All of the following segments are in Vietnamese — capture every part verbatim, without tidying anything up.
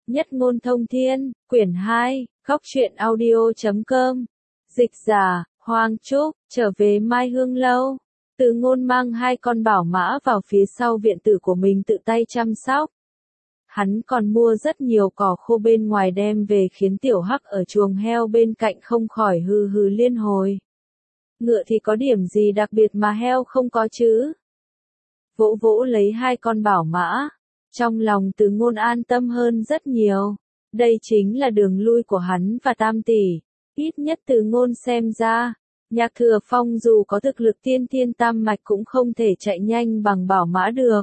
Nhất ngôn thông thiên, quyển hai, góc truyện audio chấm com. Dịch giả, Hoàng Trúc, trở về Mai Hương Lâu. Từ Ngôn mang hai con bảo mã vào phía sau viện tử của mình tự tay chăm sóc. Hắn còn mua rất nhiều cỏ khô bên ngoài đem về khiến tiểu hắc ở chuồng heo bên cạnh không khỏi hừ hừ liên hồi. Ngựa thì có điểm gì đặc biệt mà heo không có chứ? Vỗ vỗ lấy hai con bảo mã. Trong lòng Từ Ngôn an tâm hơn rất nhiều. Đây chính là đường lui của hắn và Tam tỷ. Ít nhất Từ Ngôn xem ra, Nhạc Thừa Phong dù có thực lực tiên thiên tam mạch cũng không thể chạy nhanh bằng bảo mã được.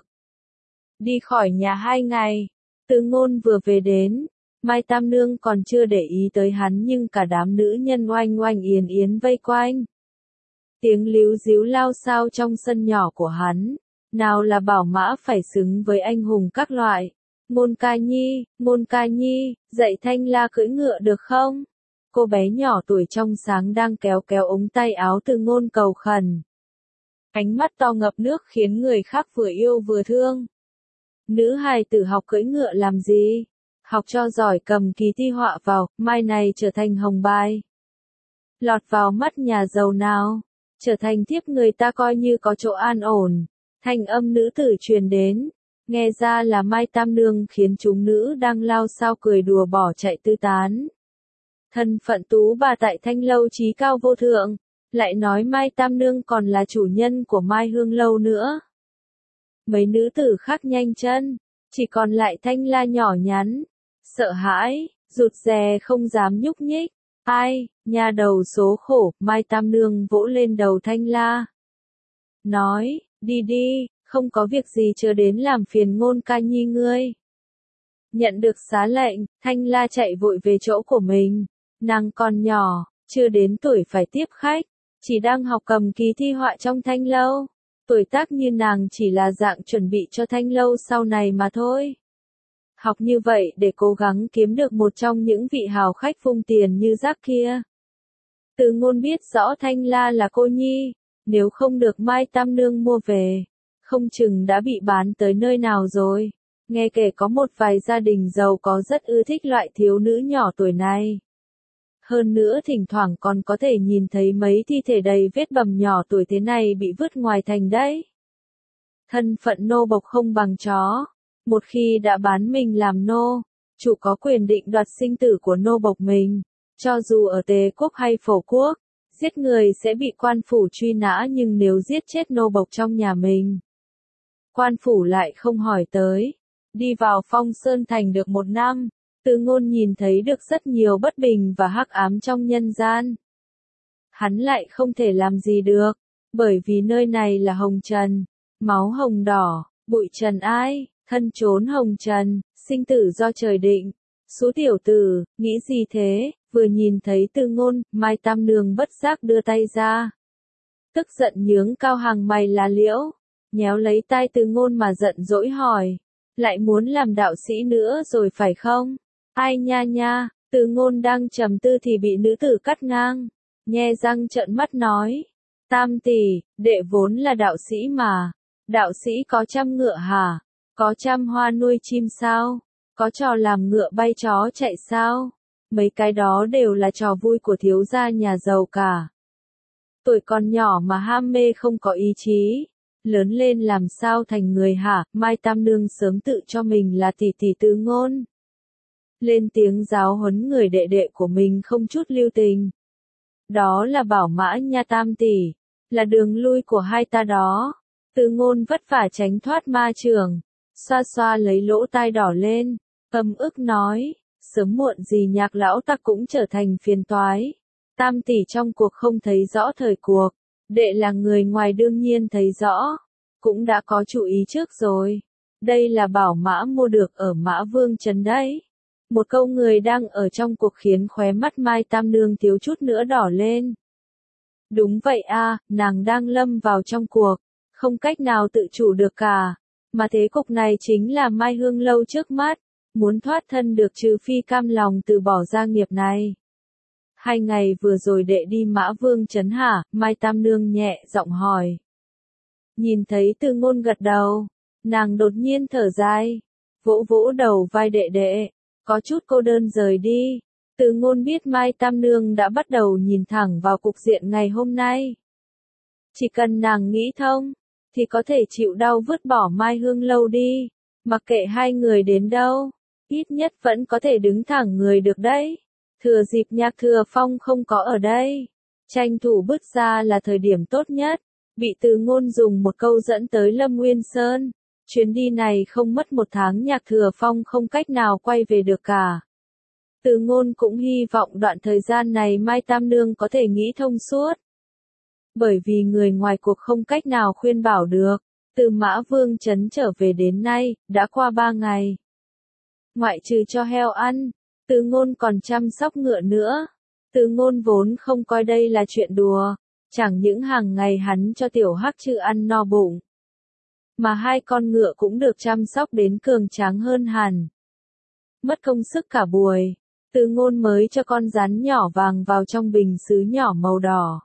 Đi khỏi nhà hai ngày, Từ Ngôn vừa về đến, Mai Tam Nương còn chưa để ý tới hắn nhưng cả đám nữ nhân oanh oanh yến yến vây quanh. Tiếng líu díu lao xao trong sân nhỏ của hắn. Nào là bảo mã phải xứng với anh hùng các loại. Ngôn ca nhi, ngôn ca nhi, dạy Thanh La cưỡi ngựa được không? Cô bé nhỏ tuổi trong sáng đang kéo kéo ống tay áo Từ Ngôn cầu khẩn. Ánh mắt to ngập nước khiến người khác vừa yêu vừa thương. Nữ hài tử học cưỡi ngựa làm gì? Học cho giỏi cầm kỳ thi họa vào, mai này trở thành hồng bài. Lọt vào mắt nhà giàu nào, trở thành thiếp người ta coi như có chỗ an ổn. Thanh âm nữ tử truyền đến, nghe ra là Mai Tam Nương khiến chúng nữ đang lao sao cười đùa bỏ chạy tư tán. Thân phận tú bà tại Thanh Lâu trí cao vô thượng, lại nói Mai Tam Nương còn là chủ nhân của Mai Hương Lâu nữa. Mấy nữ tử khác nhanh chân, chỉ còn lại Thanh La nhỏ nhắn, sợ hãi, rụt rè không dám nhúc nhích. Ai, nhà đầu số khổ, Mai Tam Nương vỗ lên đầu Thanh La. Nói, đi đi, không có việc gì chờ đến làm phiền Ngôn ca nhi ngươi. Nhận được xá lệnh, Thanh La chạy vội về chỗ của mình. Nàng còn nhỏ, chưa đến tuổi phải tiếp khách, chỉ đang học cầm kỳ thi họa trong Thanh Lâu. Tuổi tác như nàng chỉ là dạng chuẩn bị cho Thanh Lâu sau này mà thôi. Học như vậy để cố gắng kiếm được một trong những vị hào khách phung tiền như rác kia. Từ Ngôn biết rõ Thanh La là cô nhi. Nếu không được Mai Tam Nương mua về, không chừng đã bị bán tới nơi nào rồi. Nghe kể có một vài gia đình giàu có rất ưa thích loại thiếu nữ nhỏ tuổi này. Hơn nữa thỉnh thoảng còn có thể nhìn thấy mấy thi thể đầy vết bầm nhỏ tuổi thế này bị vứt ngoài thành đấy. Thân phận nô bộc không bằng chó. Một khi đã bán mình làm nô, chủ có quyền định đoạt sinh tử của nô bộc mình. Cho dù ở Tề quốc hay Phổ quốc. Giết người sẽ bị quan phủ truy nã nhưng nếu giết chết nô bộc trong nhà mình, quan phủ lại không hỏi tới. Đi vào Phong Sơn Thành được một năm, Từ Ngôn nhìn thấy được rất nhiều bất bình và hắc ám trong nhân gian. Hắn lại không thể làm gì được, bởi vì nơi này là hồng trần, máu hồng đỏ, bụi trần ai, thân trốn hồng trần, sinh tử do trời định. Số tiểu tử, nghĩ gì thế? Vừa nhìn thấy Từ Ngôn, Mai Tam Nương bất giác đưa tay ra. Tức giận nhướng cao hàng mày lá liễu, nhéo lấy tai Từ Ngôn mà giận dỗi hỏi. Lại muốn làm đạo sĩ nữa rồi phải không? Ai nha nha, Từ Ngôn đang trầm tư thì bị nữ tử cắt ngang. Nhe răng trợn mắt nói. Tam tỷ, đệ vốn là đạo sĩ mà. Đạo sĩ có trăm ngựa hả? Có trăm hoa nuôi chim sao? Có trò làm ngựa bay chó chạy sao? Mấy cái đó đều là trò vui của thiếu gia nhà giàu cả. Tuổi còn nhỏ mà ham mê không có ý chí, lớn lên làm sao thành người hả? Mai Tam Nương sớm tự cho mình là tỷ tỷ Từ Ngôn. Lên tiếng giáo huấn người đệ đệ của mình không chút lưu tình. Đó là bảo mã nha Tam tỷ, là đường lui của hai ta đó. Từ Ngôn vất vả tránh thoát ma chưởng, xoa xoa lấy lỗ tai đỏ lên, ấm ức nói. Sớm muộn gì Nhạc lão ta cũng trở thành phiền toái. Tam tỷ trong cuộc không thấy rõ thời cuộc, đệ là người ngoài đương nhiên thấy rõ, cũng đã có chú ý trước rồi. Đây là bảo mã mua được ở Mã Vương Trấn đấy. Một câu người đang ở trong cuộc khiến khóe mắt Mai Tam Nương thiếu chút nữa đỏ lên. Đúng vậy a, nàng đang lâm vào trong cuộc, không cách nào tự chủ được cả, mà thế cục này chính là Mai Hương Lâu trước mắt. Muốn thoát thân được trừ phi cam lòng từ bỏ gia nghiệp này. Hai ngày vừa rồi đệ đi Mã Vương Trấn hả? Mai Tam Nương nhẹ giọng hỏi. Nhìn thấy Từ Ngôn gật đầu, nàng đột nhiên thở dài, vỗ vỗ đầu vai đệ đệ. có chút cô đơn rời đi. Từ Ngôn biết Mai Tam Nương đã bắt đầu nhìn thẳng vào cục diện ngày hôm nay. Chỉ cần nàng nghĩ thông, thì có thể chịu đau vứt bỏ Mai Hương Lâu đi, mặc kệ hai người đến đâu, ít nhất vẫn có thể đứng thẳng người được đấy. Thừa dịp Nhạc Thừa Phong không có ở đây, tranh thủ bước ra là thời điểm tốt nhất. Bị Từ Ngôn dùng một câu dẫn tới Lâm Nguyên Sơn, chuyến đi này không mất một tháng Nhạc Thừa Phong không cách nào quay về được cả. Từ Ngôn cũng hy vọng đoạn thời gian này Mai Tam Nương có thể nghĩ thông suốt. Bởi vì người ngoài cuộc không cách nào khuyên bảo được, từ Mã Vương Trấn trở về đến nay, đã qua ba ngày. Ngoại trừ cho heo ăn, Từ Ngôn còn chăm sóc ngựa nữa. Từ Ngôn vốn không coi đây là chuyện đùa, chẳng những hàng ngày hắn cho tiểu hắc chư ăn no bụng, mà hai con ngựa cũng được chăm sóc đến cường tráng hơn hẳn. Mất công sức cả buổi, Từ Ngôn mới cho con rắn nhỏ vàng vào trong bình sứ nhỏ màu đỏ.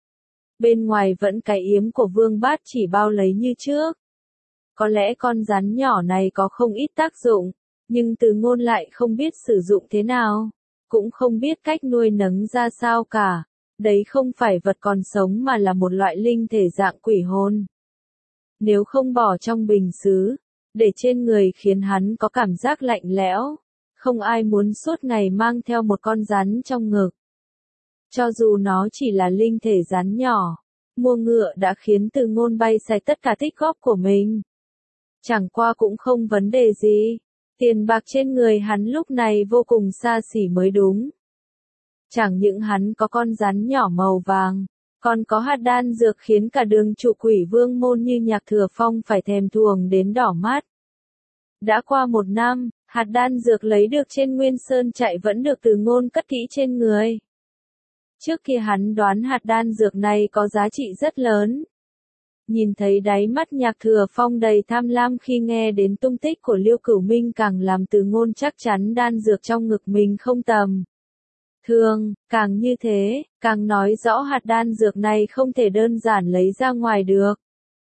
Bên ngoài vẫn cái yếm của Vương Bát chỉ bao lấy như trước. Có lẽ con rắn nhỏ này có không ít tác dụng, nhưng Từ Ngôn lại không biết sử dụng thế nào, cũng không biết cách nuôi nấng ra sao cả. Đấy không phải vật còn sống mà là một loại linh thể dạng quỷ hồn. Nếu không bỏ trong bình sứ, để trên người khiến hắn có cảm giác lạnh lẽo, không ai muốn suốt ngày mang theo một con rắn trong ngực. Cho dù nó chỉ là linh thể rắn nhỏ, mua ngựa đã khiến Từ Ngôn bay xài tất cả tích góp của mình. Chẳng qua cũng không vấn đề gì, tiền bạc trên người hắn lúc này vô cùng xa xỉ mới đúng. Chẳng những hắn có con rắn nhỏ màu vàng, còn có hạt đan dược khiến cả đường chủ Quỷ Vương môn như Nhạc Thừa Phong phải thèm thuồng đến đỏ mắt. Đã qua một năm, hạt đan dược lấy được trên Nguyên Sơn chạy vẫn được Từ Ngôn cất kỹ trên người. Trước kia hắn đoán hạt đan dược này có giá trị rất lớn. Nhìn thấy đáy mắt Nhạc Thừa Phong đầy tham lam khi nghe đến tung tích của Liêu Cửu Minh càng làm Từ Ngôn chắc chắn đan dược trong ngực mình không tầm thường, càng như thế, càng nói rõ hạt đan dược này không thể đơn giản lấy ra ngoài được.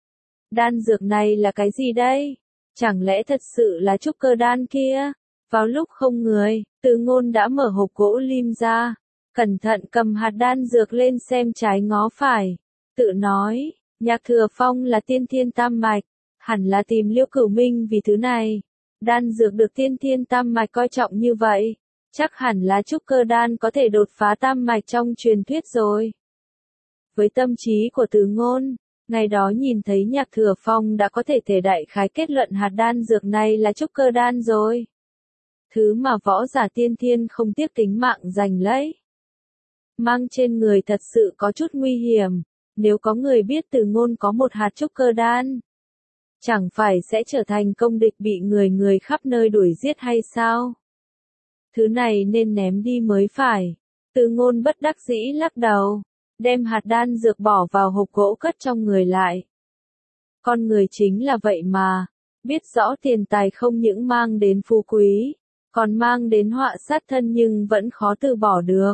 Đan dược này là cái gì đây? Chẳng lẽ thật sự là trúc cơ đan kia? Vào lúc không người, Từ Ngôn đã mở hộp gỗ lim ra, cẩn thận cầm hạt đan dược lên xem trái ngó phải, tự nói, Nhạc Thừa Phong là tiên thiên tam mạch, hẳn là tìm Liêu Cửu Minh vì thứ này. Đan dược được tiên thiên tam mạch coi trọng như vậy, chắc hẳn là trúc cơ đan có thể đột phá tam mạch trong truyền thuyết rồi. Với tâm trí của Từ Ngôn, ngày đó nhìn thấy Nhạc Thừa Phong đã có thể thể đại khái kết luận hạt đan dược này là trúc cơ đan rồi. Thứ mà võ giả tiên thiên không tiếc tính mạng giành lấy. Mang trên người thật sự có chút nguy hiểm, nếu có người biết Từ Ngôn có một hạt trúc cơ đan, chẳng phải sẽ trở thành công địch bị người người khắp nơi đuổi giết hay sao? Thứ này nên ném đi mới phải. Từ Ngôn bất đắc dĩ lắc đầu, đem hạt đan dược bỏ vào hộp gỗ cất trong người lại. Con người chính là vậy mà, biết rõ tiền tài không những mang đến phú quý, còn mang đến họa sát thân nhưng vẫn khó từ bỏ được.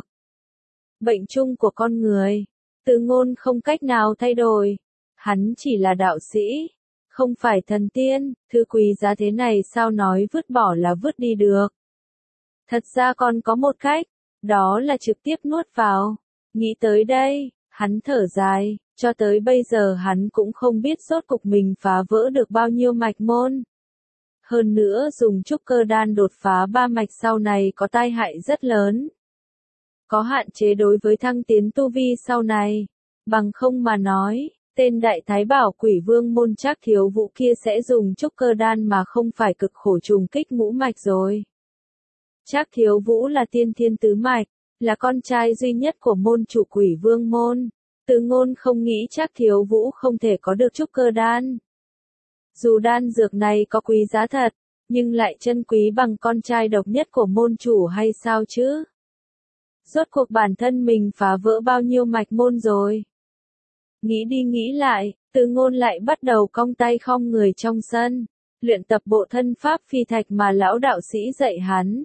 Bệnh chung của con người, Từ Ngôn không cách nào thay đổi. Hắn chỉ là đạo sĩ, không phải thần tiên, thứ quý giá thế này sao nói vứt bỏ là vứt đi được. Thật ra còn có một cách, đó là trực tiếp nuốt vào. Nghĩ tới đây, hắn thở dài, cho tới bây giờ hắn cũng không biết rốt cục mình phá vỡ được bao nhiêu mạch môn. Hơn nữa dùng trúc cơ đan đột phá ba mạch sau này có tai hại rất lớn. Có hạn chế đối với thăng tiến tu vi sau này. Bằng không mà nói, tên đại thái bảo Quỷ Vương môn Trác Thiếu Vũ kia sẽ dùng trúc cơ đan mà không phải cực khổ trùng kích ngũ mạch rồi. Trác Thiếu Vũ là tiên thiên tứ mạch, là con trai duy nhất của môn chủ Quỷ Vương môn. Từ Ngôn không nghĩ Trác Thiếu Vũ không thể có được trúc cơ đan. Dù đan dược này có quý giá thật, nhưng lại chân quý bằng con trai độc nhất của môn chủ hay sao chứ? Rốt cuộc bản thân mình phá vỡ bao nhiêu mạch môn rồi? Nghĩ đi nghĩ lại, Từ Ngôn lại bắt đầu cong tay khom người trong sân, luyện tập bộ thân pháp phi thạch mà lão đạo sĩ dạy hắn.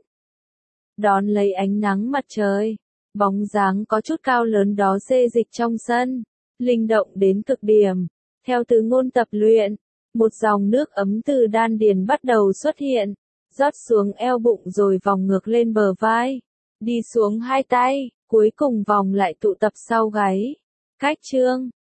Đón lấy ánh nắng mặt trời, bóng dáng có chút cao lớn đó xê dịch trong sân, linh động đến cực điểm. Theo Từ Ngôn tập luyện, một dòng nước ấm từ đan điền bắt đầu xuất hiện, rót xuống eo bụng rồi vòng ngược lên bờ vai, đi xuống hai tay, cuối cùng vòng lại tụ tập sau gáy. Cách chương